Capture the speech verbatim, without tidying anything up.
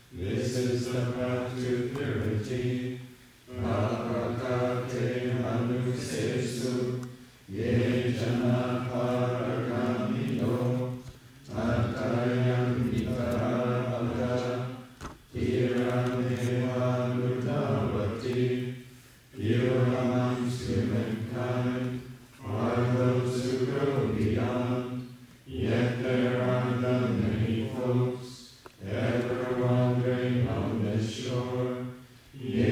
This is the path to purity. Bhagavate manusesu ye jana paragamino tatayam vitarabhata tirameva nudavati. Pure amongst humankind are those who go beyond, yet there are the many folks ever wandering on the shore. Yea,